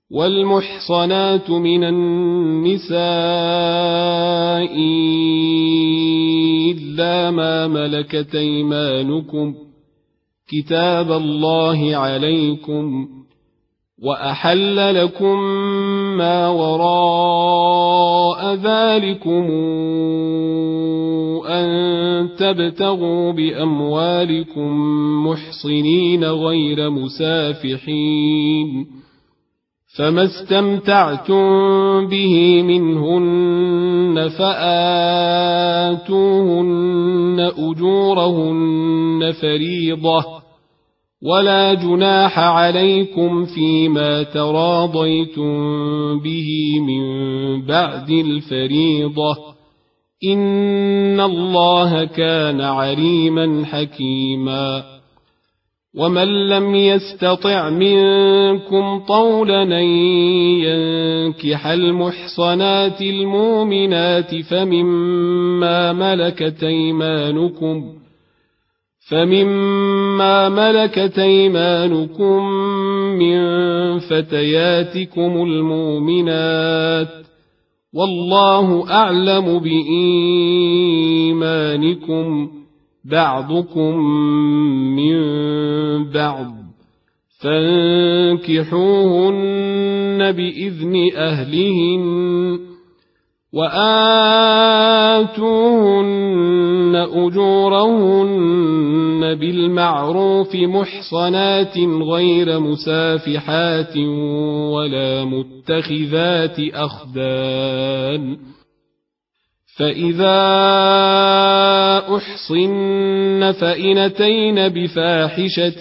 والمحصنات من النساء إلا ما ملكت أيمانكم كتاب الله عليكم، وأحل لكم ما وراء ذلكم أن تبتغوا بأموالكم محصنين غير مسافحين، فما استمتعتم به منهن فآتوهن أجورهن فريضة، ولا جناح عليكم فيما تراضيتم به من بعد الفريضة، إن الله كان عليما حكيما. ومن لم يستطع منكم طولا أن ينكح المحصنات المؤمنات فمما ملكت أيمانكم من فتياتكم المؤمنات، والله أعلم بإيمانكم، بعضكم من بعض، فانكحوهن بإذن أهلهن، وآتوهن أجورهن بالمعروف محصنات غير مسافحات ولا متخذات أخدان، فإذا أحصن فإن أتين بفاحشة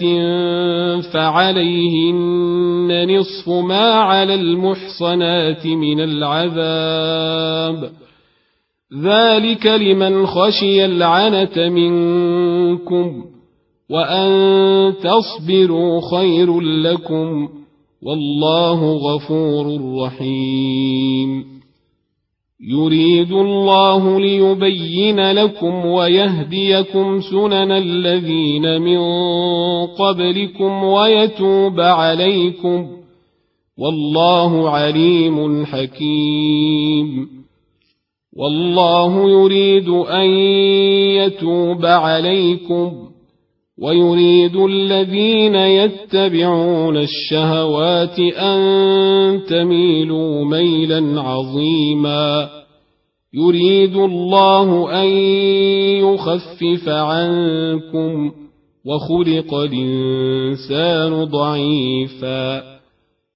فعليهن نصف ما على المحصنات من العذاب، ذلك لمن خشي العنة منكم، وأن تصبروا خير لكم، والله غفور رحيم. يريد الله ليبين لكم ويهديكم سنن الذين من قبلكم ويتوب عليكم، والله عليم حكيم. والله يريد أن يتوب عليكم، ويريد الذين يتبعون الشهوات أن تميلوا ميلا عظيما. يريد الله أن يخفف عنكم، وخلق الإنسان ضعيفا.